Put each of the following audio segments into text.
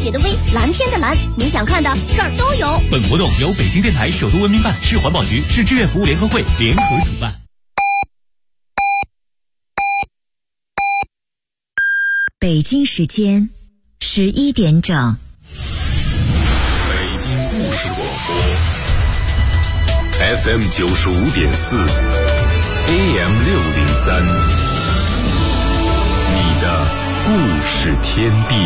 血的微，蓝天的蓝，你想看的这儿都有。 本活动由北京电台首都文明办、市环保局、市志愿服务联合会联合主办。 北京时间11点整。 北京故事广播 FM 95.4 AM 603，你的故事天地。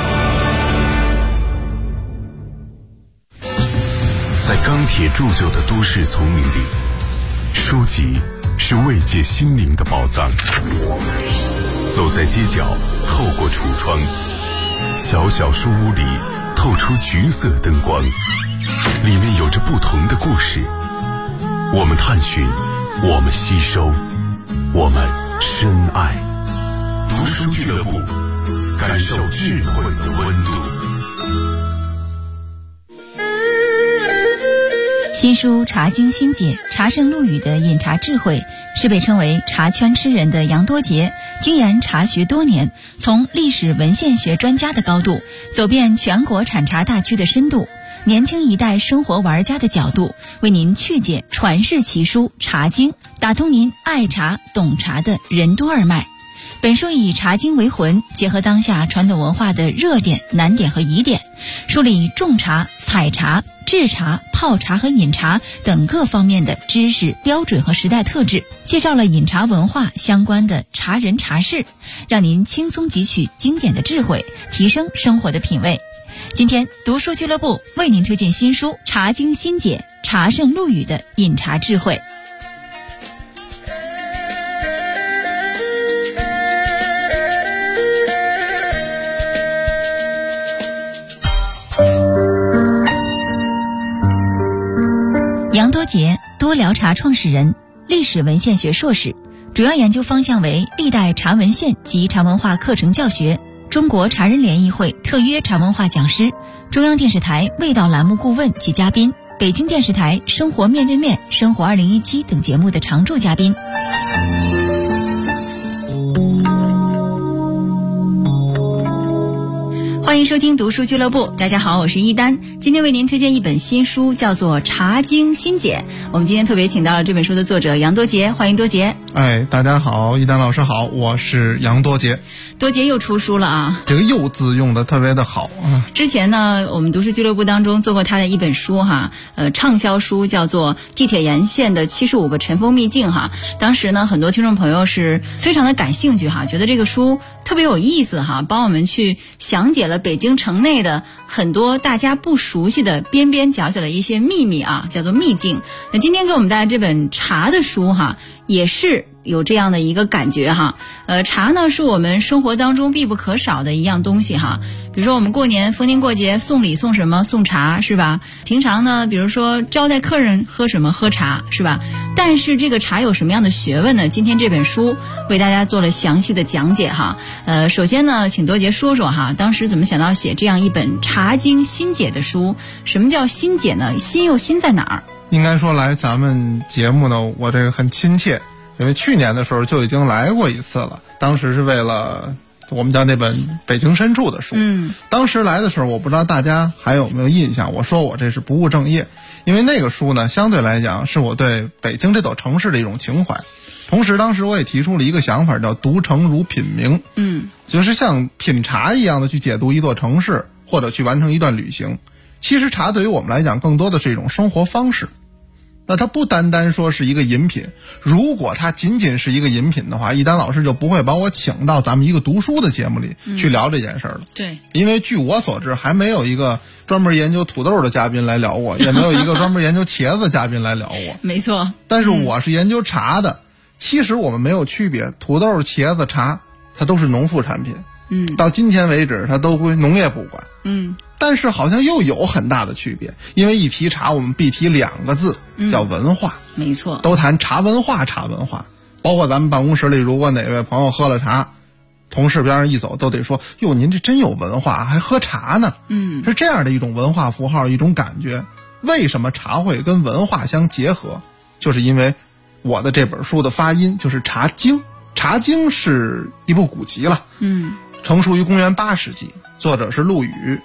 在钢铁铸就的都市丛林里，书籍是慰藉心灵的宝藏。走在街角，透过橱窗，小小书屋里透出橘色灯光，里面有着不同的故事。我们探寻，我们吸收，我们深爱。读书俱乐部，感受智慧的温度。 新书《茶经新解》，茶圣陆羽的饮茶智慧，是被称为茶圈痴人的杨多杰，精研茶学多年，从历史文献学专家的高度，走遍全国产茶大区的深度，年轻一代生活玩家的角度，为您曲解传世奇书《茶经》，打通您爱茶懂茶的任督二脉。本书以茶经为魂，结合当下传统文化的热点、难点和疑点，梳理种茶、采茶、制茶、泡茶和饮茶等各方面的知识标准和时代特质，介绍了饮茶文化相关的茶人茶事，让您轻松汲取经典的智慧，提升生活的品味。今天读书俱乐部为您推荐新书《茶经新解》，茶圣陆羽的饮茶智慧。杨多杰，多聊茶创始人，历史文献学硕士，主要研究方向为历代茶文献及茶文化课程教学，中国茶人联谊会特约茶文化讲师，中央电视台味道栏目顾问及嘉宾，北京电视台生活面对面、生活2017等节目的常驻嘉宾。欢迎收听读书俱乐部，大家好，我是一丹。今天为您推荐一本新书，叫做《茶经新解》。我们今天特别请到了这本书的作者杨多杰，欢迎多杰。 大家好，一丹老师好，我是杨多杰。 多杰又出书了啊！ 这个“又”字用的特别的好啊。 之前呢，我们读书俱乐部当中做过他的一本书哈，畅销书叫做《地铁沿线的75个尘封秘境》哈。当时呢，很多听众朋友是非常的感兴趣哈，觉得这个书特别有意思哈，帮我们去详解了北京城内的很多大家不熟悉的边边角角的一些秘密啊，叫做秘境。那今天给我们带来这本茶的书哈，也是有这样的一个感觉哈。茶呢是我们生活当中必不可少的一样东西哈。比如说我们过年逢年过节送礼送什么？送茶是吧？平常呢，比如说招待客人喝什么？喝茶是吧？但是这个茶有什么样的学问呢？今天这本书为大家做了详细的讲解哈。首先呢，请多杰说说哈，当时怎么想到写这样一本《茶经新解》的书？什么叫新解呢？新又新在哪儿？ 应该说来咱们节目呢，我这个很亲切，因为去年的时候就已经来过一次了，当时是为了我们家那本《北京深处》的书。当时来的时候，我不知道大家还有没有印象，我说我这是不务正业，因为那个书呢，相对来讲是我对北京这座城市的一种情怀。同时当时我也提出了一个想法，叫读城如品茗，就是像品茶一样的去解读一座城市，或者去完成一段旅行。其实茶对于我们来讲更多的是一种生活方式，那它不单单说是一个饮品，如果它仅仅是一个饮品的话，一丹老师就不会把我请到咱们一个读书的节目里去聊这件事了。 对， 因为据我所知，还没有一个专门研究土豆的嘉宾来聊我，也没有一个专门研究茄子的嘉宾来聊我。 没错。 但是我是研究茶的，其实我们没有区别，土豆、茄子、茶，它都是农副产品。到今天为止，它都归农业部管。但是好像又有很大的区别，因为一提茶，我们必提2个字，叫文化。 没错， 都谈茶文化，茶文化。包括咱们办公室里，如果哪位朋友喝了茶，同事边上一走都得说：“哟，您这真有文化，还喝茶呢。”是这样的一种文化符号，一种感觉。为什么茶会跟文化相结合？就是因为我的这本书的发音就是《茶经》。《茶经》是一部古籍了，成书于公元8世纪，作者是陆羽。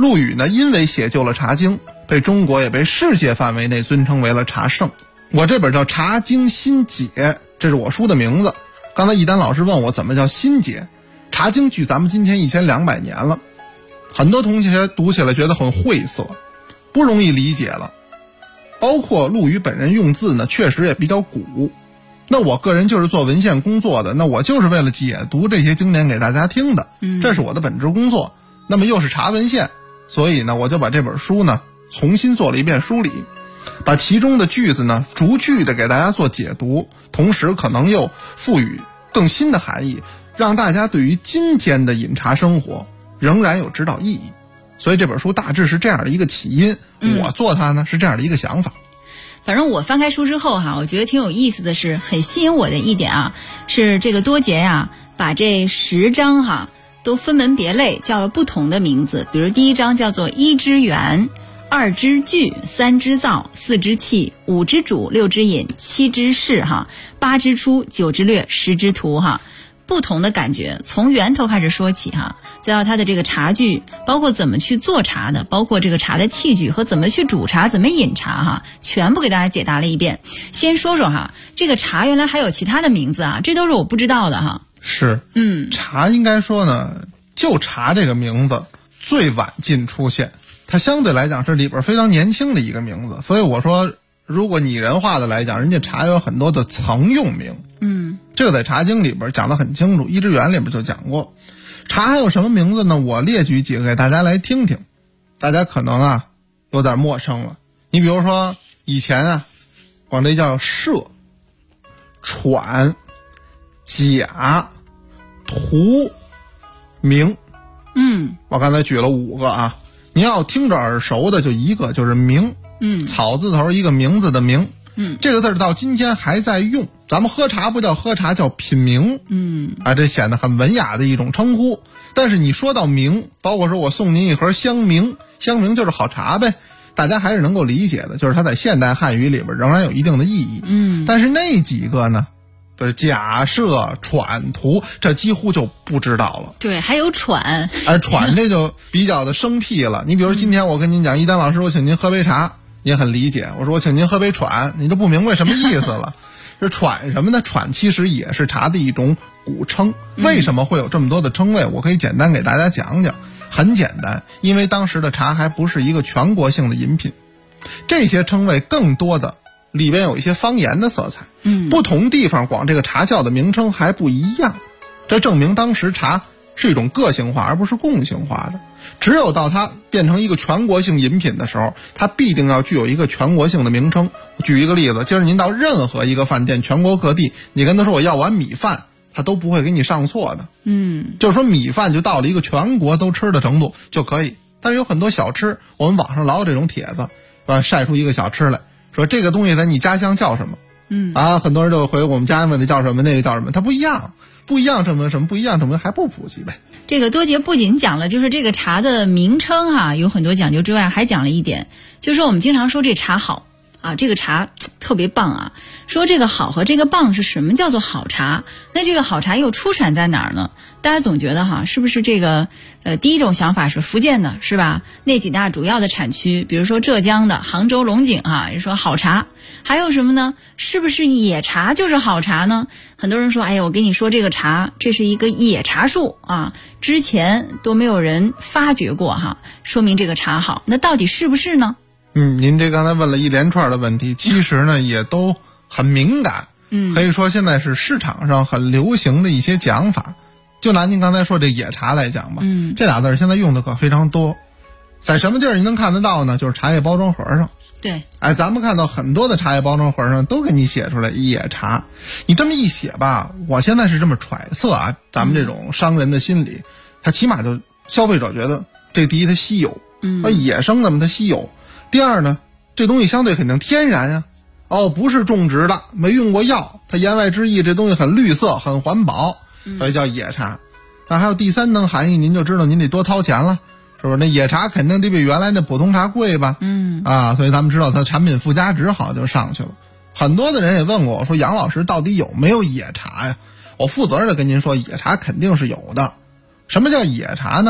陆羽呢，因为写就了《茶经》，被中国也被世界范围内尊称为了茶圣。我这本叫《茶经新解》，这是我书的名字。刚才一丹老师问我怎么叫新解，《茶经》距咱们今天1200年了，很多同学读起来觉得很晦涩，不容易理解了。包括陆羽本人用字呢，确实也比较古。那我个人就是做文献工作的，那我就是为了解读这些经典给大家听的，这是我的本职工作。那么又是茶文献，所以呢，我就把这本书呢重新做了一遍梳理，把其中的句子呢逐句的给大家做解读，同时可能又赋予更新的含义，让大家对于今天的饮茶生活仍然有指导意义。所以这本书大致是这样的一个起因，我做它呢是这样的一个想法。 反正我翻开书之后哈，我觉得挺有意思的是，很吸引我的一点啊，是这个多杰呀，把这10章哈都分门别类叫了不同的名字。比如第一章叫做1之源，2之具，3之造，4之器，5之主，6之饮，7之事哈，8之出，9之略，10之图哈。不同的感觉，从源头开始说起哈，再到它的这个茶具，包括怎么去做茶的，包括这个茶的器具和怎么去煮茶、怎么饮茶哈，全部给大家解答了一遍。先说说哈，这个茶原来还有其他的名字啊，这都是我不知道的哈。 是，茶应该说呢，就茶这个名字最晚近出现，它相对来讲是里边非常年轻的一个名字，所以我说，如果拟人化的来讲，人家茶有很多的曾用名。这个在《茶经》里边讲得很清楚，《1之源》里边就讲过。茶还有什么名字呢？我列举几个给大家来听听，大家可能啊有点陌生了。你比如说以前啊，管这叫麝、喘、甲、荼、明。我刚才举了5个啊，你要听着耳熟的就一个，就是明。草字头一个名字的名。这个字到今天还在用。咱们喝茶不叫喝茶，叫品茗。这显得很文雅的一种称呼。但是你说到茗，包括说我送您一盒香茗，香茗就是好茶呗，大家还是能够理解的，就是它在现代汉语里边仍然有一定的意义。但是那几个呢，就是甲、麝、喘、荼，这几乎就不知道了。 对，还有喘。 喘这就比较的生僻了。你比如今天我跟您讲，一丹老师，我请您喝杯茶，你也很理解。我说我请您喝杯喘，你都不明白什么意思了。这喘什么呢？喘其实也是茶的一种古称。为什么会有这么多的称谓？我可以简单给大家讲讲。很简单，因为当时的茶还不是一个全国性的饮品，这些称谓更多的里边有一些方言的色彩。不同地方管这个茶叫的名称还不一样，这证明当时茶是一种个性化而不是共性化的。只有到它变成一个全国性饮品的时候，它必定要具有一个全国性的名称。举一个例子，今儿您到任何一个饭店，全国各地，你跟他说我要碗米饭，他都不会给你上错的。就是说米饭就到了一个全国都吃的程度就可以。但是有很多小吃，我们网上老有这种帖子，晒出一个小吃来，说这个东西在你家乡叫什么？很多人就回我们家问这叫什么，那个叫什么，它不一样。不一样什么不一样什么还不普及呗。 这个多杰不仅讲了就是这个茶的名称哈，有很多讲究之外，还讲了一点，就是说我们经常说这茶好啊，这个茶特别棒啊，说这个好和这个棒是什么叫做好茶？那这个好茶又出产在哪儿呢？大家总觉得哈，是不是这个第一种想法是福建的，是吧？那几大主要的产区，比如说浙江的杭州龙井哈，也说好茶。还有什么呢？是不是野茶就是好茶呢？很多人说，哎呀，我跟你说这个茶，这是一个野茶树啊，之前都没有人发掘过哈，说明这个茶好。那到底是不是呢？ 您这刚才问了一连串的问题，其实呢也都很敏感。可以说现在是市场上很流行的一些讲法。就拿您刚才说这野茶来讲吧，这俩字现在用的可非常多。在什么地儿你能看得到呢？就是茶叶包装盒上。 对， 咱们看到很多的茶叶包装盒上都给你写出来野茶。你这么一写吧，我现在是这么揣测啊，咱们这种商人的心理，他起码就消费者觉得这第一它稀有，野生的嘛它稀有。第二呢，这东西相对肯定天然啊，不是种植的，没用过药，它言外之意这东西很绿色很环保，所以叫野茶。那还有第三层含义，您就知道您得多掏钱了，是不是？那野茶肯定得比原来那普通茶贵吧？所以咱们知道它产品附加值好像就上去了。很多的人也问过我说，杨老师到底有没有野茶呀？我负责任的跟您说，野茶肯定是有的。什么叫野茶呢？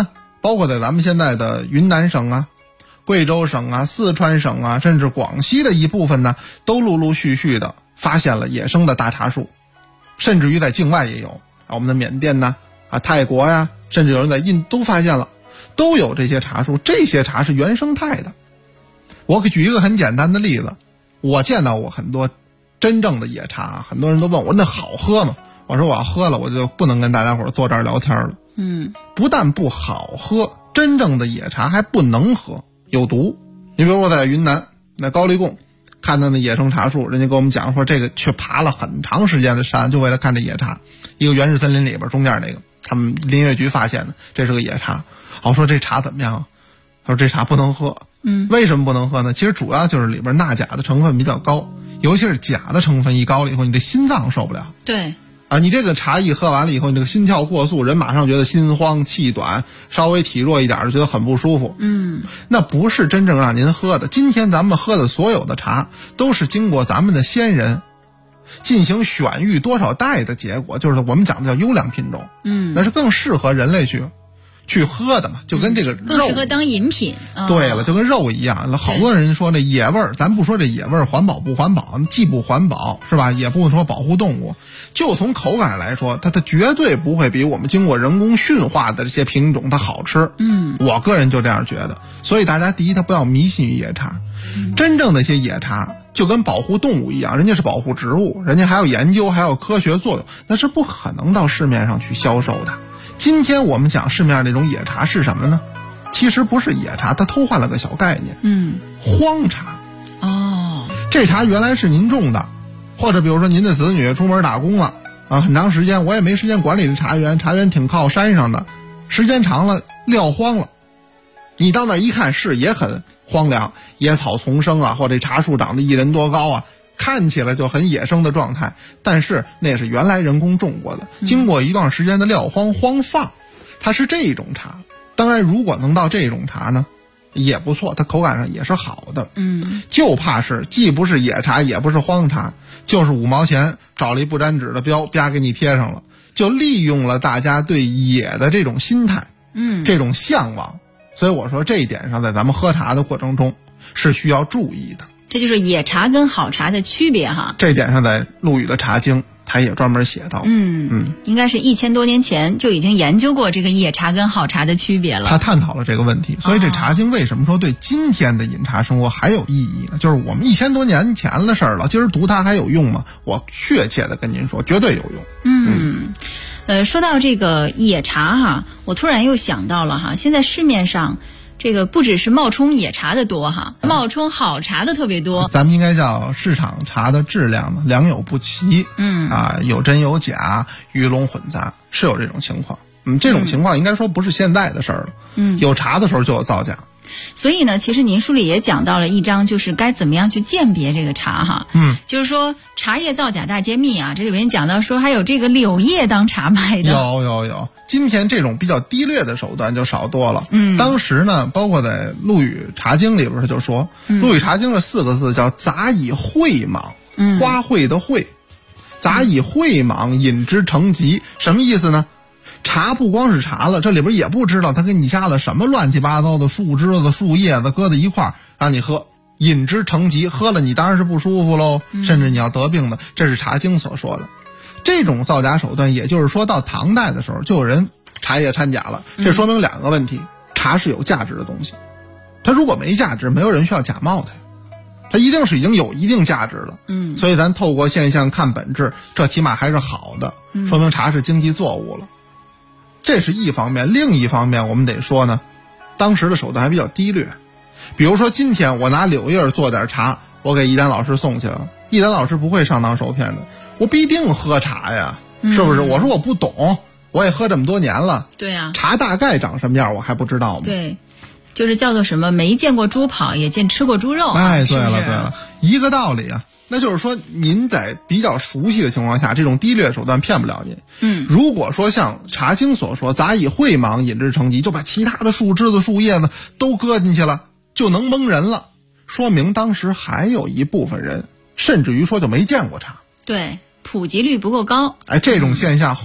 包括在咱们现在的云南省啊、贵州省啊、四川省啊，甚至广西的一部分呢，都陆陆续续的发现了野生的大茶树，甚至于在境外也有我们的缅甸呢、泰国呀，甚至有人在印度都发现了，都有这些茶树。这些茶是原生态的。我给举一个很简单的例子，我见到过很多真正的野茶，很多人都问我那好喝吗？我说我要喝了，我就不能跟大家伙坐这儿聊天了。不但不好喝，真正的野茶还不能喝，有毒。你比如我在云南那高丽贡看到那野生茶树，人家跟我们讲说这个去爬了很长时间的山，就为了看这野茶。一个原始森林里边中间那个，他们林业局发现的，这是个野茶。我说这茶怎么样？他说这茶不能喝。为什么不能喝呢？其实主要就是里边钠钾的成分比较高，尤其是钾的成分一高了以后，你这心脏受不了。 对你这个茶一喝完了以后，你这个心跳过速，人马上觉得心慌气短，稍微体弱一点就觉得很不舒服。那不是真正让您喝的。今天咱们喝的所有的茶都是经过咱们的先人进行选育多少代的结果，就是我们讲的叫优良品种。那是更适合人类去喝的嘛，就跟这个肉更适合当饮品。 对了，就跟肉一样。好多人说这野味儿，咱不说这野味儿环保不环保，既不环保是吧，也不说保护动物，就从口感来说，它绝对不会比我们经过人工驯化的这些品种它好吃。我个人就这样觉得。所以大家第一，它不要迷信于野茶。真正的一些野茶就跟保护动物一样，人家是保护植物，人家还有研究，还有科学作用，那是不可能到市面上去销售的。今天我们讲市面上那种野茶是什么呢？其实不是野茶，它偷换了个小概念。荒茶。这茶原来是您种的，或者比如说您的子女出门打工了很长时间，我也没时间管理这茶园，茶园挺靠山上的，时间长了撂荒了。你到那一看是也很荒凉，野草丛生或者茶树长得1人多高看起来就很野生的状态，但是那是原来人工种过的，经过一段时间的撂荒荒放，它是这种茶。当然如果能到这种茶呢也不错，它口感上也是好的。就怕是既不是野茶也不是荒茶，就是5毛钱找了一不粘纸的标啪给你贴上了，就利用了大家对野的这种心态，这种向往。所以我说这一点上在咱们喝茶的过程中是需要注意的。 这就是野茶跟好茶的区别哈。 这点上在陆羽的茶经他也专门写到。 应该是1000多年前就已经研究过这个野茶跟好茶的区别了。 他探讨了这个问题。所以这茶经为什么说对今天的饮茶生活还有意义呢？就是我们1000多年前的事儿了，今儿读它还有用吗？我确切的跟您说，绝对有用。 说到这个野茶我突然又想到了现在市面上这个不只是冒充野茶的多冒充好茶的特别多。 咱们应该叫市场茶的质量呢良莠不齐。有真有假，鱼龙混杂，是有这种情况。这种情况应该说不是现在的事儿了。有茶的时候就有造假。 所以呢，其实您书里也讲到了一章，就是该怎么样去鉴别这个茶就是说茶叶造假大揭秘这里面讲到说还有这个柳叶当茶卖的。 有。今天这种比较低劣的手段就少多了。当时呢，包括在陆羽茶经里边他就说，陆羽茶经的4个字叫杂以晦莽，花卉的卉，杂以晦莽饮之成疾。什么意思呢？茶不光是茶了，这里边也不知道他给你加了什么乱七八糟的树枝子树叶子搁在一块儿让你喝，饮之成疾，喝了你当然是不舒服喽，甚至你要得病的。这是茶经所说的。这种造假手段，也就是说到唐代的时候就有人茶叶掺假了。这说明2个问题：茶是有价值的东西，它如果没价值，没有人需要假冒它一定是已经有一定价值了。所以咱透过现象看本质，这起码还是好的，说明茶是经济作物了。这是一方面。另一方面我们得说呢，当时的手段还比较低劣。比如说今天我拿柳叶做点茶，我给一丹老师送去了，一丹老师不会上当受骗的，我必定喝茶呀，是不是？我说我不懂，我也喝这么多年了。 对茶大概长什么样我还不知道吗？ 对，就是叫做什么没见过猪跑也见吃过猪肉。 对了，一个道理那就是说您在比较熟悉的情况下，这种低劣手段骗不了您。如果说像茶经所说杂以晦莽饮之成疾，就把其他的树枝子树叶子都搁进去了就能蒙人了，说明当时还有一部分人甚至于说就没见过茶。 对，普及率不够高。 这种现象后来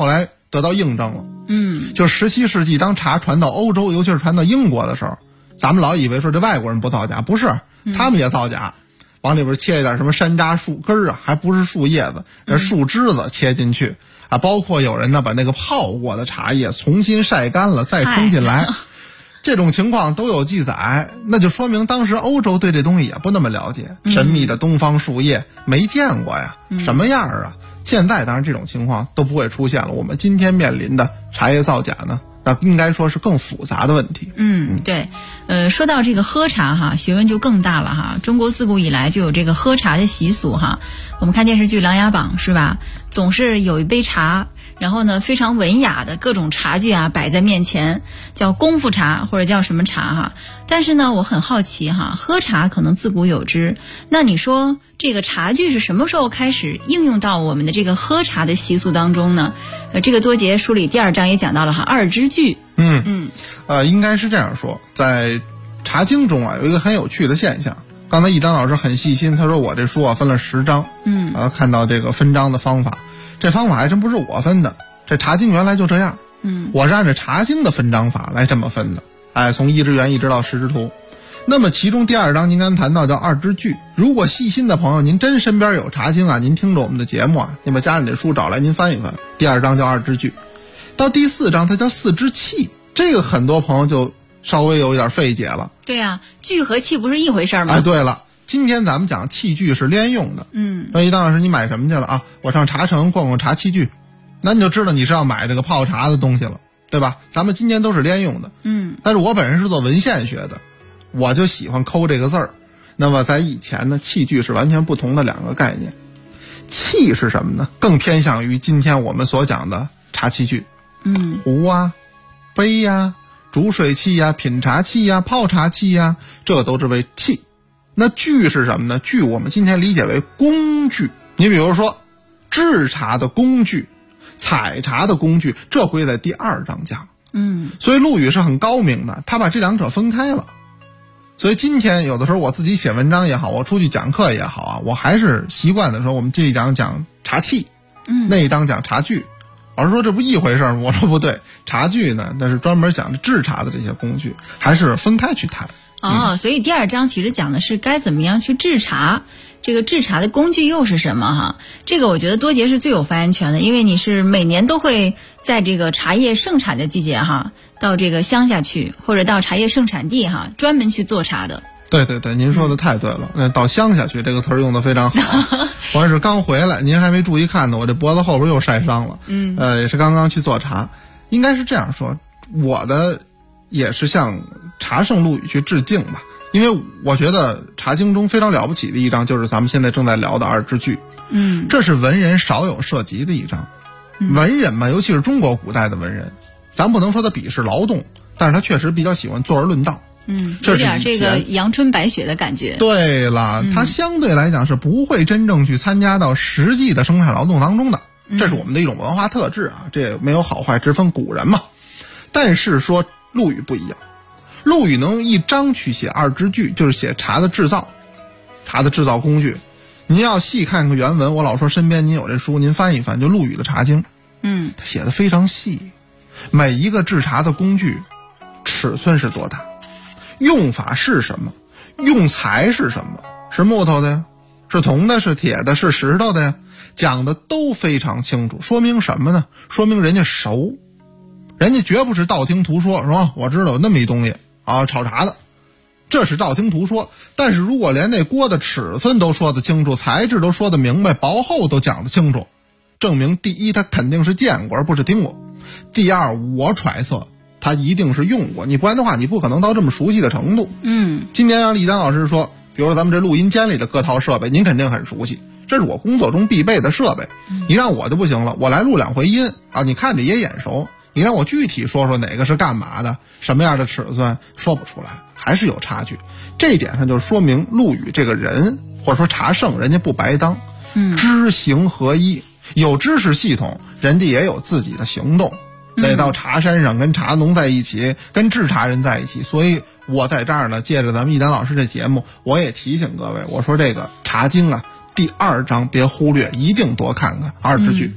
得到印证了。就17世纪当茶传到欧洲，尤其是传到英国的时候，咱们老以为说这外国人不造假，不是，他们也造假，往里边切一点什么山楂树根啊，还不是树叶子，树枝子切进去啊，包括有人呢把那个泡过的茶叶重新晒干了再冲进来。这种情况都有记载，那就说明当时欧洲对这东西也不那么了解，神秘的东方树叶没见过呀，什么样啊？现在当然这种情况都不会出现了。我们今天面临的茶叶造假呢，那应该说是更复杂的问题。 对，说到这个喝茶哈，学问就更大了哈。中国自古以来就有这个喝茶的习俗哈。我们看电视剧《琅琊榜》是吧？总是有一杯茶，然后呢，非常文雅的各种茶具啊摆在面前，叫功夫茶或者叫什么茶哈。但是呢，我很好奇哈，喝茶可能自古有之，那你说这个茶具是什么时候开始应用到我们的这个喝茶的习俗当中呢？这个多杰书里第2章也讲到了哈，二支具。 应该是这样说，在茶经中啊有一个很有趣的现象。刚才一丹老师很细心，他说我这书啊分了10章，看到这个分章的方法，这方法还真不是我分的，这茶经原来就这样。我是按照茶经的分章法来这么分的。从一支元一直到10支图。那么其中第2章您刚才谈到叫二支具，如果细心的朋友，您真身边有茶经啊，您听着我们的节目啊，您把家里的书找来您翻一翻，第2章叫二支具。到第4章它叫4支器，这个很多朋友就稍微有一点费解了。 对啊，具和器不是一回事吗？ 对了，今天咱们讲器具是连用的。说一丹老师你买什么去了啊？我上茶城逛逛茶器具，那你就知道你是要买这个泡茶的东西了，对吧？咱们今天都是连用的。但是我本人是做文献学的，我就喜欢抠这个字儿。那么在以前呢，器具是完全不同的2个概念。器是什么呢？更偏向于今天我们所讲的茶器具。壶啊，杯呀，煮水器呀，品茶器呀，泡茶器呀，这都是为器。那具是什么呢？具我们今天理解为工具。你比如说制茶的工具，采茶的工具，这归在第2章讲。所以陆羽是很高明的，他把这2者分开了。所以今天有的时候我自己写文章也好，我出去讲课也好啊，我还是习惯的说我们这一章讲茶器，那一章讲茶具。老师说这不一回事吗？我说不对，茶具呢那是专门讲制茶的这些工具，还是分开去谈。 所以第2章其实讲的是该怎么样去制茶，这个制茶的工具又是什么哈？这个我觉得多杰是最有发言权的，因为你是每年都会在这个茶叶盛产的季节哈，到这个乡下去，或者到茶叶盛产地哈，专门去做茶的。 对对对，您说的太对了。那到乡下去这个词儿用的非常好。我是刚回来，您还没注意看呢，我这脖子后边又晒伤了。也是刚刚去做茶。应该是这样说，我的也是向茶圣陆羽去致敬吧，因为我觉得茶经中非常了不起的一章就是咱们现在正在聊的二支具。这是文人少有涉及的一章。文人嘛，尤其是中国古代的文人，咱不能说他鄙视劳动，但是他确实比较喜欢坐而论道。 有点这个阳春白雪的感觉。 对了，他相对来讲是不会真正去参加到实际的生产劳动当中的，这是我们的一种文化特质啊，这也没有好坏之分，古人嘛。但是说陆羽不一样，陆羽能一章去写二支具，就是写茶的制造，茶的制造工具。您要细看看原文，我老说身边您有这书，您翻一翻，就陆羽的茶经。他写的非常细，每一个制茶的工具尺寸是多大，用法是什么，用材是什么，是木头的呀，是铜的，是铁的，是石头的呀，讲的都非常清楚。说明什么呢？说明人家熟，人家绝不是道听途说，是吧？我知道有那么一东西啊，炒茶的，这是道听途说。但是如果连那锅的尺寸都说得清楚，材质都说得明白，薄厚都讲得清楚，证明第一他肯定是见过而不是听过，第二我揣测他一定是用过，你不然的话你不可能到这么熟悉的程度。今天让李丹老师说，比如说咱们这录音间里的各套设备您肯定很熟悉，这是我工作中必备的设备。你让我就不行了，我来录2回音啊，你看着也眼熟，你让我具体说说哪个是干嘛的，什么样的尺寸，说不出来，还是有差距。这一点上就说明陆羽这个人或者说茶圣人家不白当，知行合一，有知识系统，人家也有自己的行动，得到茶山上跟茶农在一起，跟制茶人在一起。所以我在这儿呢，借着咱们一丹老师这节目，我也提醒各位，我说这个茶经啊，第2章别忽略，一定多看看二支具。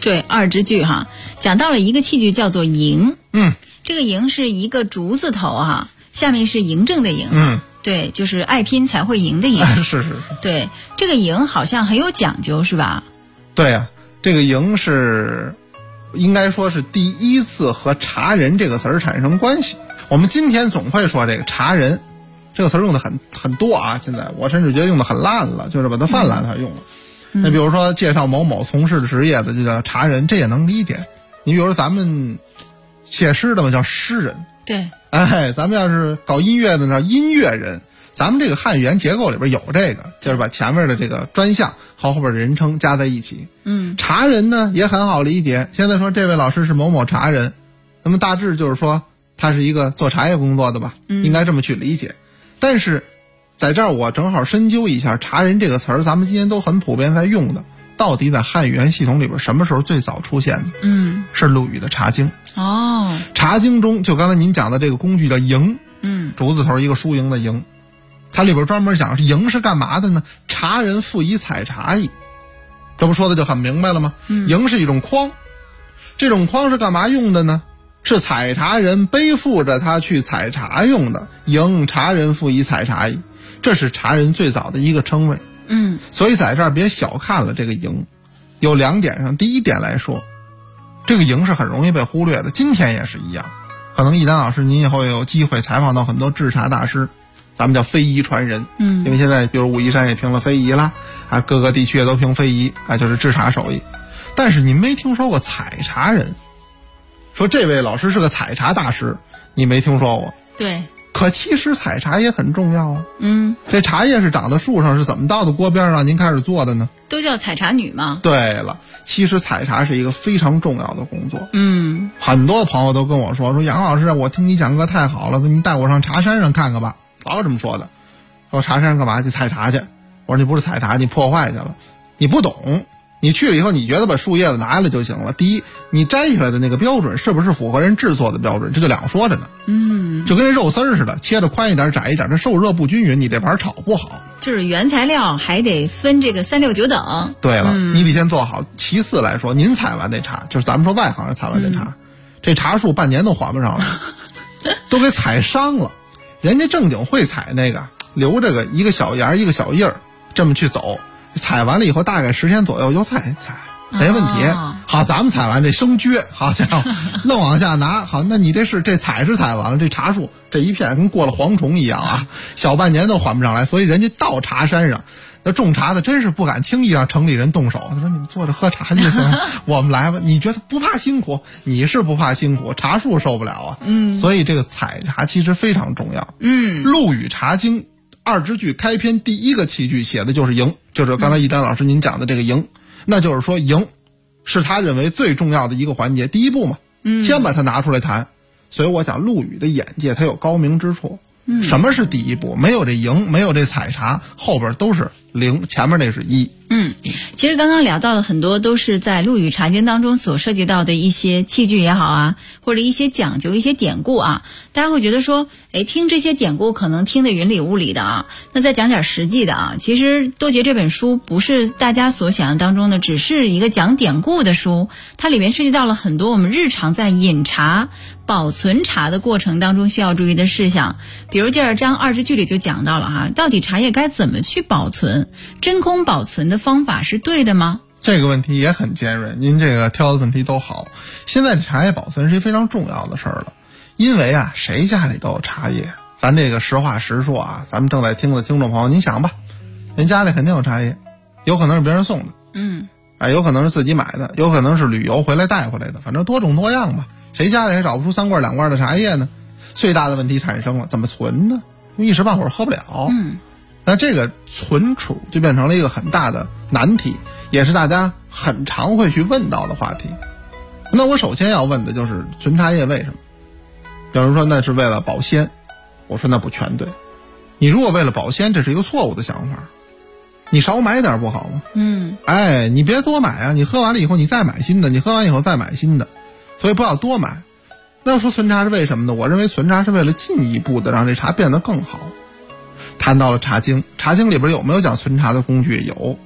对，二支句哈，讲到了一个器具叫做营。这个营是一个竹字头哈，下面是嬴政的嬴。对，就是爱拼才会赢的赢。 是。 对，这个赢好像很有讲究，是吧？ 对呀，这个赢是应该说是第一次和茶人这个词儿产生关系。我们今天总会说这个茶人这个词儿用的很多啊，现在我甚至觉得用的很烂了，就是把它泛滥它用了。那比如说介绍某某从事的职业的就叫茶人，这也能理解。你比如说咱们写诗的嘛叫诗人， 对， 咱们要是搞音乐的呢音乐人。咱们这个汉语言结构里边有这个，就是把前面的这个专项和后边的人称加在一起。茶人呢也很好理解，现在说这位老师是某某茶人，那么大致就是说他是一个做茶叶工作的吧，应该这么去理解。但是在这儿我正好深究一下茶人这个词儿，咱们今天都很普遍在用的，到底在汉语言系统里边什么时候最早出现的？是陆羽的茶经。茶经中就刚才您讲的这个工具叫营，竹字头一个输赢的赢，它里边专门讲是营是干嘛的呢？茶人复以采茶矣，这不说的就很明白了吗？营是一种筐，这种筐是干嘛用的呢？是采茶人背负着它去采茶用的。营茶人复以采茶矣，这是茶人最早的一个称谓。所以在这儿别小看了这个营，有2点上。第一点来说，这个营是很容易被忽略的，今天也是一样。可能一丹老师您以后也有机会采访到很多制茶大师，咱们叫非遗传人。因为现在比如武夷山也评了非遗啦，各个地区也都评非遗，就是制茶手艺。但是您没听说过采茶人，说这位老师是个采茶大师，你没听说过。 对， 可其实采茶也很重要啊。这茶叶是长在树上，是怎么到的锅边让您开始做的呢？ 都叫采茶女嘛。 对了，其实采茶是一个非常重要的工作。很多朋友都跟我说杨老师，我听你讲课太好了，你带我上茶山上看看吧。老有这么说的，说茶山上干嘛去采茶去？我说你不是采茶，你破坏去了，你不懂。你去了以后，你觉得把树叶子拿下来就行了。第一，你摘下来的那个标准是不是符合人制作的标准，这就两说着呢。就跟这肉丝儿似的，切的宽一点窄一点，这受热不均匀，你这盘炒不好。 就是原材料还得分这个3、6、9等。 对了，你得先做好。其次来说，您采完那茶，就是咱们说外行人采完那茶，这茶树半年都还不上了，都给采伤了。人家正经会采那个，留着个一个小芽一个小叶儿，这么去走。采完了以后，大概10天左右又再采，没问题。好，咱们采完这生撅，好家伙，愣往下拿。好，那你这采是采完了，这茶树这一片跟过了蝗虫一样啊，小半年都还不上来。所以人家到茶山上，那种茶的真是不敢轻易让城里人动手。他说你们坐着喝茶就行了，我们来吧。你觉得不怕辛苦？你是不怕辛苦，茶树受不了啊。所以这个采茶其实非常重要。陆羽茶经2支句开篇第一个器具写的就是营，就是刚才一丹老师您讲的这个营，那就是说营是他认为最重要的一个环节，第一步嘛，先把它拿出来谈。所以我讲陆羽的眼界他有高明之处。什么是第一步？没有这营，没有这采茶，后边都是0，前面那是1。 其实刚刚聊到了很多都是在陆羽茶经当中所涉及到的一些器具也好啊，或者一些讲究一些典故啊，大家会觉得说听这些典故可能听得云里雾里的啊，那再讲点实际的啊。其实多杰这本书不是大家所想象当中的只是一个讲典故的书，它里面涉及到了很多我们日常在饮茶保存茶的过程当中需要注意的事项。比如第2章2支句里就讲到了哈，到底茶叶该怎么去保存，真空保存的方法是对的吗？ 这个问题也很尖锐，您这个挑的问题都好。现在茶叶保存是一非常重要的事儿了，因为啊，谁家里都有茶叶。咱这个实话实说啊，咱们正在听的听众朋友，您想吧，人家里肯定有茶叶，有可能是别人送的，有可能是自己买的，有可能是旅游回来带回来的，反正多种多样吧。谁家里还找不出3罐2罐的茶叶呢？最大的问题产生了，怎么存呢？因为一时半会儿喝不了。那这个存储就变成了一个很大的难题，也是大家很常会去问到的话题。那我首先要问的就是存茶叶为什么？有人说那是为了保鲜，我说那不全对。你如果为了保鲜，这是一个错误的想法。你少买点不好吗？你别多买啊，你喝完了以后你再买新的，你喝完以后再买新的，所以不要多买。那要说存茶是为什么呢？我认为存茶是为了进一步的让这茶变得更好。谈到了茶经，茶经里边有没有讲存茶的工具？有。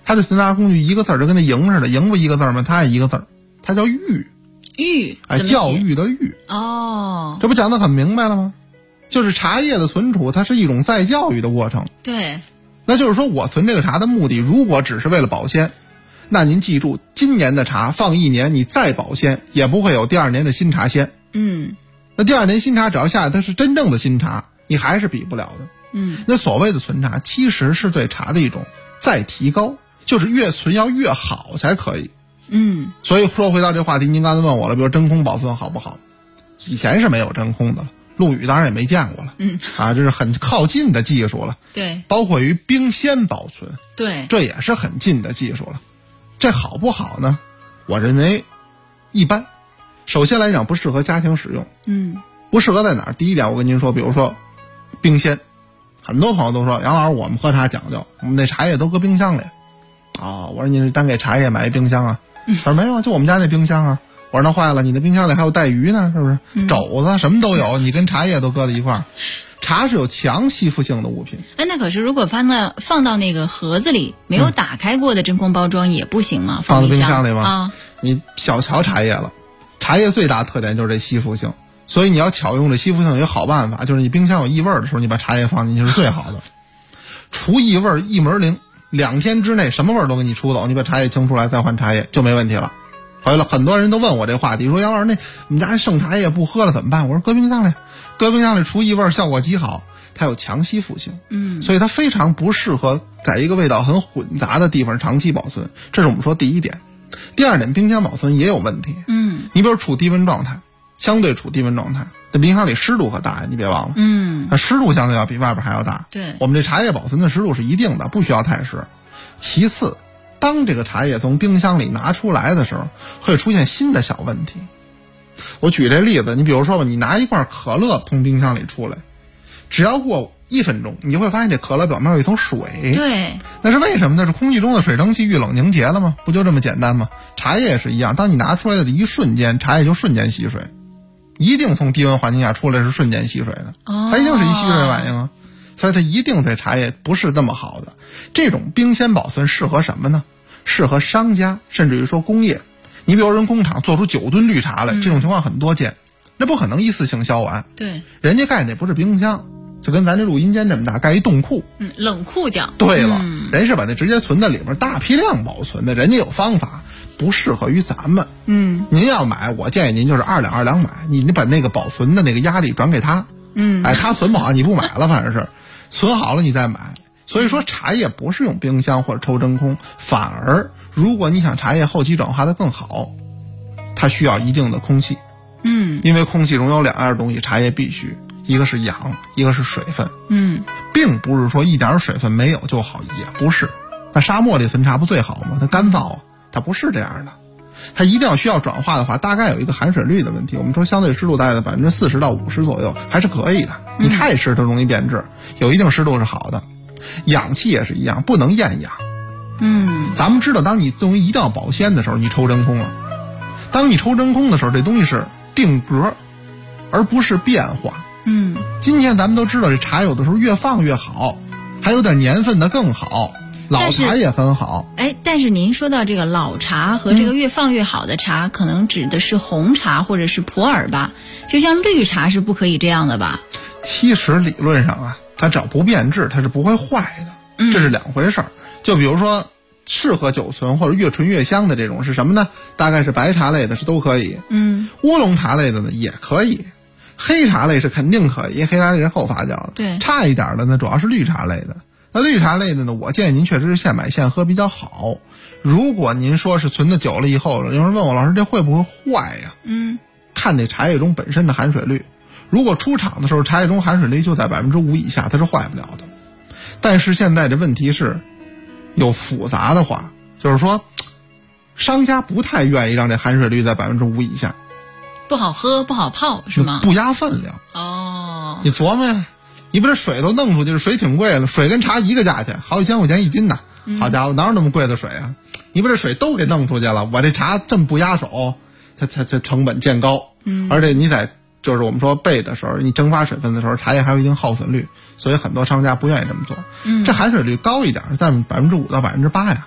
它这存查工具一个字就跟那蝇似的，蝇不一个字吗？它也一个字，它叫育。 育， 教育的育。 哦， 这不讲得很明白了吗？就是茶叶的存储，它是一种再教育的过程。 对， 那就是说我存这个茶的目的，如果只是为了保鲜，那您记住，今年的茶放1年，你再保鲜也不会有第2年的新茶鲜。那第2年新茶只要下来它是真正的新茶，你还是比不了的。那所谓的存茶，其实是对茶的一种再提高，就是越存要越好才可以。所以说回到这话题，您刚才问我了，比如真空保存好不好？以前是没有真空的，陆羽当然也没见过了。这是很靠近的技术了。 对， 包括于冰鲜保存， 对， 这也是很近的技术了。这好不好呢？我认为一般。首先来讲，不适合家庭使用。不适合在哪儿？第一点，我跟您说，比如说冰鲜，很多朋友都说杨老师，我们喝茶讲究，我们那茶叶都搁冰箱里。我说您是单给茶叶买一冰箱啊？他说没有，就我们家那冰箱啊。我说那坏了，你的冰箱里还有带鱼呢，是不是？肘子什么都有，你跟茶叶都搁在一块儿。茶是有强吸附性的物品。 那可是如果放到那个盒子里，没有打开过的真空包装也不行吗？ 放到冰箱里吗？你小瞧茶叶了。茶叶最大的特点就是这吸附性，所以你要巧用这吸附性有一个好办法，就是你冰箱有异味的时候，你把茶叶放进去是最好的。除异味一门灵，2天之内什么味儿都给你出走，你把茶叶清出来再换茶叶就没问题了。回来很多人都问我这话题，说杨老师，那我们家剩茶叶不喝了怎么办？我说搁冰箱里，搁冰箱里除异味效果极好，它有强吸附性。所以它非常不适合在一个味道很混杂的地方长期保存，这是我们说第一点。第2点，冰箱保存也有问题。你比如处低温状态，相对处低温状态，在冰箱里湿度可大呀，你别忘了。那湿度相对要比外边还要大。 对， 我们这茶叶保存的湿度是一定的，不需要太湿。其次，当这个茶叶从冰箱里拿出来的时候，会出现新的小问题。我举这例子，你比如说吧，你拿一罐可乐从冰箱里出来，只要过1分钟，你就会发现这可乐表面有一层水。 对， 那是为什么呢？是空气中的水蒸气遇冷凝结了吗？不就这么简单吗？茶叶也是一样，当你拿出来的一瞬间，茶叶就瞬间吸水，一定从低温环境下出来是瞬间吸水的。它一定是一吸水反应啊，所以它一定对茶叶不是那么好的。这种冰鲜保存适合什么呢？适合商家，甚至于说工业。你比如人工厂做出9吨绿茶来，这种情况很多见，那不可能一次性销完。 对， 人家盖的不是冰箱，就跟咱这录音间这么大，盖一冻库。 冷库叫。 对了，人是把那直接存在里边，大批量保存的，人家有方法，不适合于咱们。您要买，我建议您就是2两买，你把那个保存的那个压力转给他。他存不好你不买了，反正是存好了你再买。所以说茶叶不是用冰箱或者抽真空，反而如果你想茶叶后期转化的更好，它需要一定的空气。因为空气中有2样东西，茶叶必须，一个是氧，一个是水分。并不是说一点水分没有就好，也不是。那沙漠里存茶不最好吗？它干燥啊，它不是这样的。它一定要需要转化的话，大概有一个含水率的问题。我们说相对湿度大概在40%到50%左右，还是可以的。你太湿它容易变质，有一定湿度是好的。氧气也是一样，不能厌氧。咱们知道，当你东西一定要保鲜的时候，你抽真空了。当你抽真空的时候，这东西是定格，而不是变化。今天咱们都知道，这茶有的时候越放越好，还有点年份的更好，老茶也很好。 但是您说到这个老茶和这个越放越好的茶，可能指的是红茶或者是普洱吧？就像绿茶是不可以这样的吧？ 其实理论上啊，它只要不变质，它是不会坏的，这是2回事儿。就比如说适合久存或者越醇越香的这种是什么呢？大概是白茶类的是都可以，乌龙茶类的呢也可以，黑茶类是肯定可以，黑茶类是后发酵的。 对， 差一点的呢主要是绿茶类的。那绿茶类的呢，我建议您确实是现买现喝比较好。如果您说是存的久了以后了，有人问我老师这会不会坏呀？看那茶叶中本身的含水率。如果出厂的时候茶叶中含水率就在5%以下，它是坏不了的。但是现在这问题是有复杂的话，就是说商家不太愿意让这含水率在5%以下， 不好喝不好泡是吗？ 不压分量。你琢磨呀，你把这水都弄出去，水挺贵了，水跟茶一个价钱，好几千块钱一斤呢。好家伙，哪有那么贵的水啊？你把这水都给弄出去了，我这茶这么不压手，它成本渐高。而且你在就是我们说焙的时候，你蒸发水分的时候，茶叶还有一定耗损率，所以很多商家不愿意这么做。这含水率高一点，在5%到8%呀，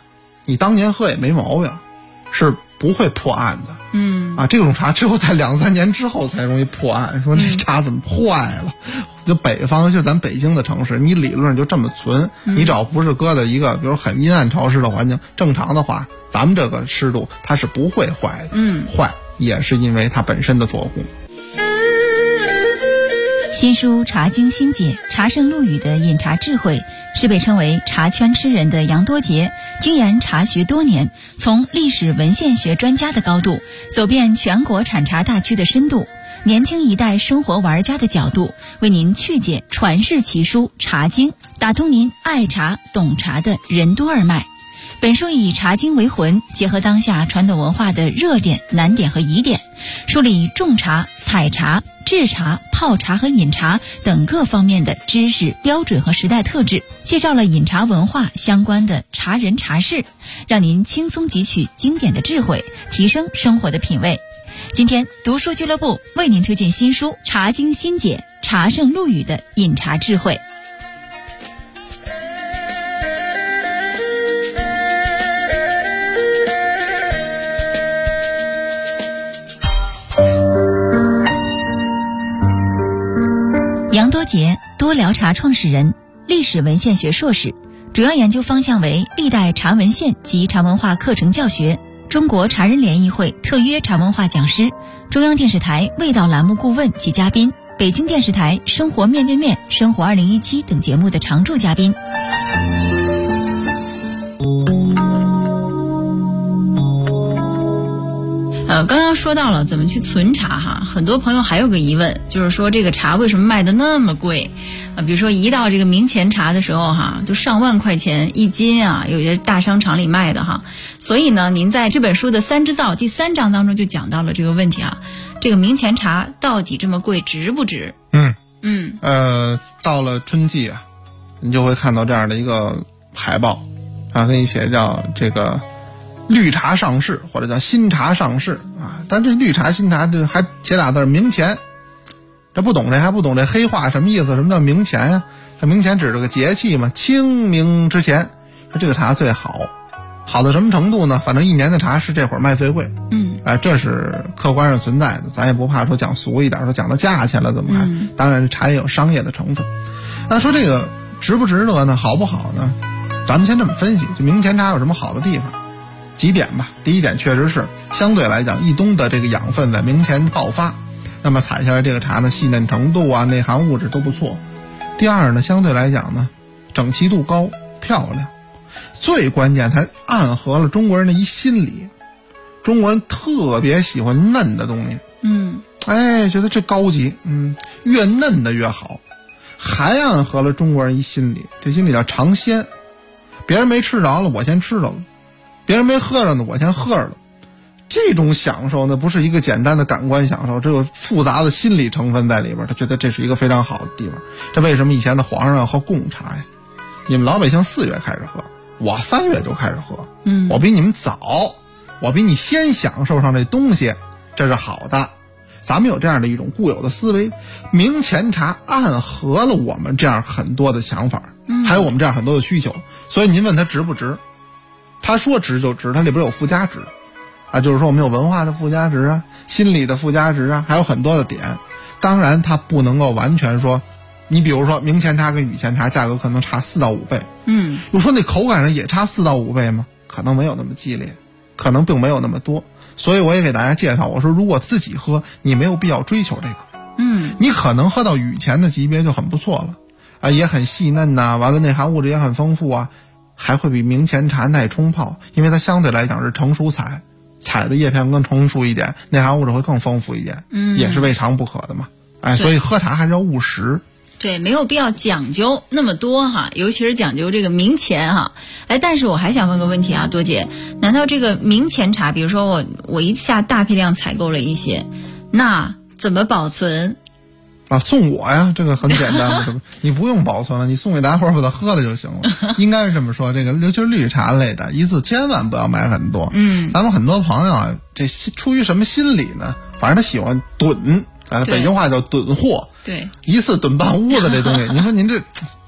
你当年喝也没毛病，是不会破案的。这种茶只有在2-3年之后才容易破案，说这茶怎么坏了？就北方，就咱北京的城市，你理论上就这么存，你只要不是搁在一个比如很阴暗潮湿的环境，正常的话，咱们这个湿度它是不会坏的。坏也是因为它本身的作用。 新书《茶经新解》，茶圣陆羽的饮茶智慧，是被称为茶圈痴人的杨多杰，精研茶学多年，从历史文献学专家的高度，走遍全国产茶大区的深度，年轻一代生活玩家的角度，为您曲解传世奇书《茶经》，打通您爱茶懂茶的任督二脉。本书以茶经为魂，结合当下传统文化的热点、难点和疑点，梳理种茶、采茶、制茶、泡茶和饮茶等各方面的知识标准和时代特质，介绍了饮茶文化相关的茶人茶事，让您轻松汲取经典的智慧，提升生活的品味。今天读书俱乐部为您推荐新书《茶经新解》，茶圣陆羽的饮茶智慧。杨多杰，多聊茶创始人，历史文献学硕士，主要研究方向为历代茶文献及茶文化课程教学，中国茶人联谊会特约茶文化讲师，中央电视台味道栏目顾问及嘉宾，北京电视台生活面对面、生活2017等节目的常驻嘉宾。 刚刚说到了怎么去存茶哈，很多朋友还有个疑问，就是说这个茶为什么卖的那么贵？比如说一到这个明前茶的时候哈，就上万块钱1斤啊，有些大商场里卖的哈。所以呢，您在这本书的3支造第3章当中就讲到了这个问题啊，这个明前茶到底这么贵，值不值？ 到了春季啊，你就会看到这样的一个海报，给你写叫这个绿茶上市，或者叫新茶上市啊。但这绿茶新茶这还写俩字明前，这不懂这还不懂这黑话什么意思？什么叫明前呀？这明前指这个节气嘛，清明之前，这个茶最好，好到什么程度呢？反正1年的茶是这会儿卖最贵。这是客观上存在的，咱也不怕说讲俗一点，说讲到价钱了怎么还？当然茶也有商业的成分。那说这个值不值得呢？好不好呢？咱们先这么分析，就明前茶有什么好的地方？几点吧。第一点确实是相对来讲，一冬的这个养分在明前爆发，那么采下来这个茶呢，细嫩程度啊，内含物质都不错。第二呢，相对来讲呢，整齐度高，漂亮。最关键，它暗合了中国人的一心理，中国人特别喜欢嫩的东西。觉得这高级，越嫩的越好。还暗合了中国人一心理，这心理叫尝鲜，别人没吃着了，我先吃着了。别人没喝着呢，我先喝着了。这种享受呢，不是一个简单的感官享受，这有复杂的心理成分在里边。他觉得这是一个非常好的地方。这为什么以前的皇上要喝贡茶呀？你们老百姓4月开始喝，我3月就开始喝。我比你们早，我比你先享受上这东西，这是好的。咱们有这样的一种固有的思维，明前茶暗合了我们这样很多的想法，还有我们这样很多的需求。所以您问它值不值？他说值就值，它里边有附加值啊，就是说我们有文化的附加值啊，心理的附加值啊，还有很多的点。当然它不能够完全说，你比如说明前茶跟雨前茶价格可能差4到5倍，又说那口感上也差4到5倍吗？可能没有那么激烈，可能并没有那么多。所以我也给大家介绍，我说如果自己喝，你没有必要追求这个，你可能喝到雨前的级别就很不错了啊，也很细嫩呐，完了内含物质也很丰富啊，还会比明前茶耐冲泡，因为它相对来讲是成熟采的叶片更成熟一点，内含物质会更丰富一点，也是未尝不可的嘛。所以喝茶还是要务实。 对，没有必要讲究那么多哈，尤其是讲究这个明前哈。但是我还想问个问题啊，多姐，难道这个明前茶，比如说我一下大批量采购了一些，那怎么保存？ 送我呀，这个很简单你不用保存了，你送给大家伙把它喝了就行了。应该是这么说，这个尤其是绿茶类的，一次千万不要买很多。咱们很多朋友啊，这出于什么心理呢？反正他喜欢囤，北京话叫囤货。对，一次囤半屋子这东西，你说您这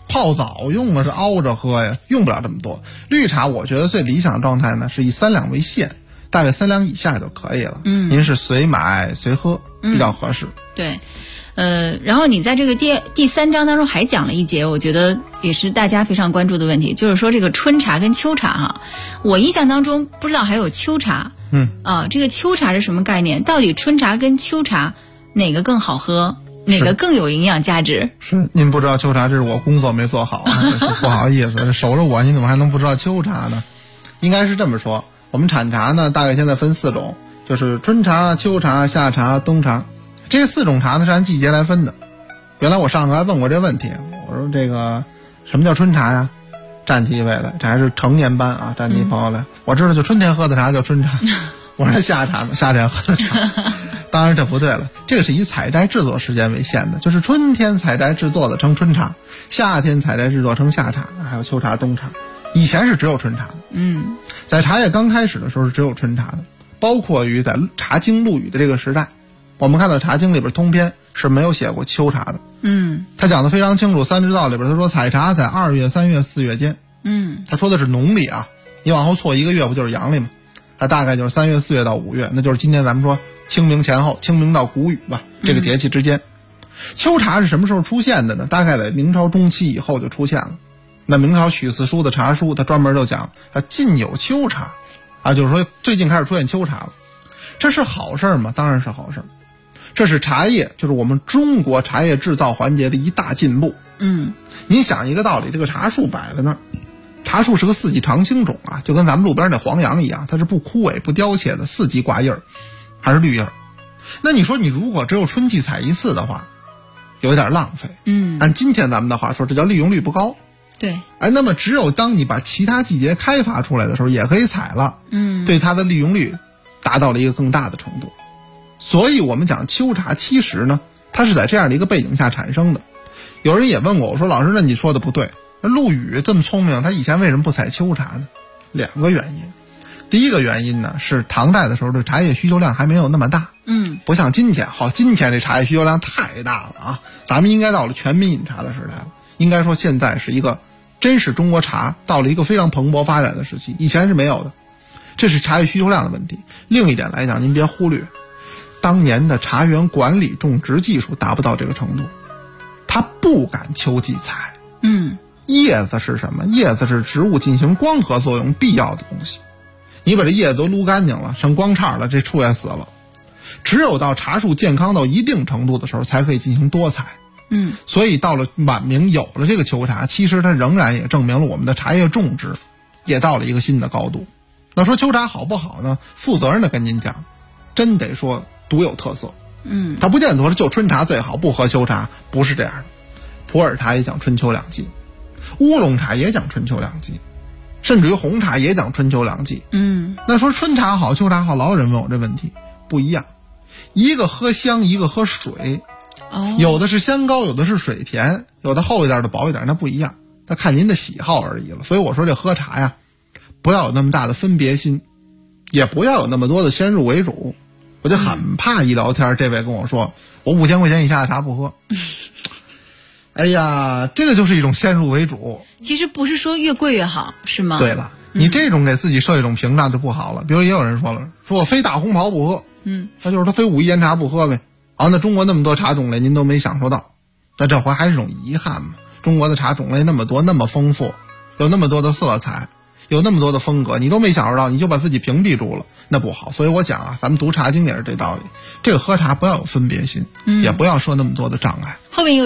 泡澡用啊，是熬着喝呀，用不了这么多。绿茶我觉得最理想的状态呢是以3两为限，大概3两以下就可以了。您是随买随喝比较合适。 对。然后你在这个第3章当中还讲了一节，我觉得也是大家非常关注的问题，就是说这个春茶跟秋茶哈。我印象当中不知道还有秋茶。这个秋茶是什么概念？到底春茶跟秋茶哪个更好喝？哪个更有营养价值？ 是您不知道秋茶，这是我工作没做好啊，不好意思，守着我，你怎么还能不知道秋茶呢？应该是这么说，我们产茶呢，大概现在分4种，就是春茶、秋茶、夏茶、冬茶。这4种茶呢是按季节来分的。原来我上课还问过这问题，我说这个什么叫春茶呀？站起一位来，这还是成年班啊，站起一朋友来，我知道就春天喝的茶叫春茶。我说夏茶呢，夏天喝的茶。当然这不对了，这个是以采摘制作时间为限的，就是春天采摘制作的称春茶，夏天采摘制作称夏茶，还有秋茶、冬茶。以前是只有春茶的。在茶叶刚开始的时候是只有春茶的，包括于在《茶经》陆羽的这个时代，我们看到《茶经》里边通篇是没有写过秋茶的。他讲的非常清楚，《三之道》里边他说采茶在2月、3月、4月间。他说的是农历啊，你往后错1个月不就是阳历吗？它大概就是3月、4月到5月，那就是今天咱们说清明前后，清明到谷雨吧，这个节气之间。秋茶是什么时候出现的呢？大概在明朝中期以后就出现了。那明朝许四书的茶书，它专门就讲近有秋茶啊，就是说最近开始出现秋茶了。这是好事吗？当然是好事。这是茶叶，就是我们中国茶叶制造环节的一大进步。您想一个道理，这个茶树摆在那儿，茶树是个4季常青种啊，就跟咱们路边那黄杨一样，它是不枯萎不凋谢的，4季挂叶儿，还是绿叶儿。那你说你如果只有春季采一次的话，有点浪费。按今天咱们的话说，这叫利用率不高。 对。 那么只有当你把其他季节开发出来的时候，也可以采了。对它的利用率达到了一个更大的程度。所以我们讲秋茶其实呢，它是在这样的一个背景下产生的。有人也问过我说，老师，那你说的不对，陆羽这么聪明，他以前为什么不采秋茶呢？2个原因。第一个原因呢，是唐代的时候这茶叶需求量还没有那么大。不像今天，今天这茶叶需求量太大了啊！咱们应该到了全民饮茶的时代了。应该说现在是一个真是中国茶到了一个非常蓬勃发展的时期，以前是没有的。这是茶叶需求量的问题。另一点来讲，您别忽略，当年的茶园管理种植技术达不到这个程度，他不敢秋季采。叶子是什么？叶子是植物进行光合作用必要的东西。你把这叶子都撸干净了，剩光杈了，这树也死了。只有到茶树健康到一定程度的时候，才可以进行多采。所以到了晚明有了这个秋茶，其实它仍然也证明了我们的茶叶种植也到了一个新的高度。那说秋茶好不好呢？负责任的跟您讲，真得说独有特色。它不见得说就春茶最好，不喝秋茶，不是这样的。普洱茶也讲春秋两季，乌龙茶也讲春秋两季，甚至于红茶也讲春秋两季。那说春茶好秋茶好，老有人问我这问题，不一样，一个喝香，一个喝水。有的是香高，有的是水甜，有的厚一点的薄一点，那不一样，那看您的喜好而已了。所以我说这喝茶呀，不要有那么大的分别心，也不要有那么多的先入为主。我就很怕一聊天，这位跟我说我5000块钱以下的茶不喝。哎呀，这个就是一种先入为主。 其实不是说越贵越好，是吗？ 对了，你这种给自己设一种屏障就不好了。比如也有人说了，说我非大红袍不喝，那就是他非武夷岩茶不喝呗。那中国那么多茶种类您都没享受到，那这回还是种遗憾嘛。中国的茶种类那么多，那么丰富，有那么多的色彩，有那么多的风格，你都没享受到，你就把自己屏蔽住了，那不好。所以我讲啊，咱们读茶经也是这道理，这个喝茶不要有分别心，也不要设那么多的障碍。 后面有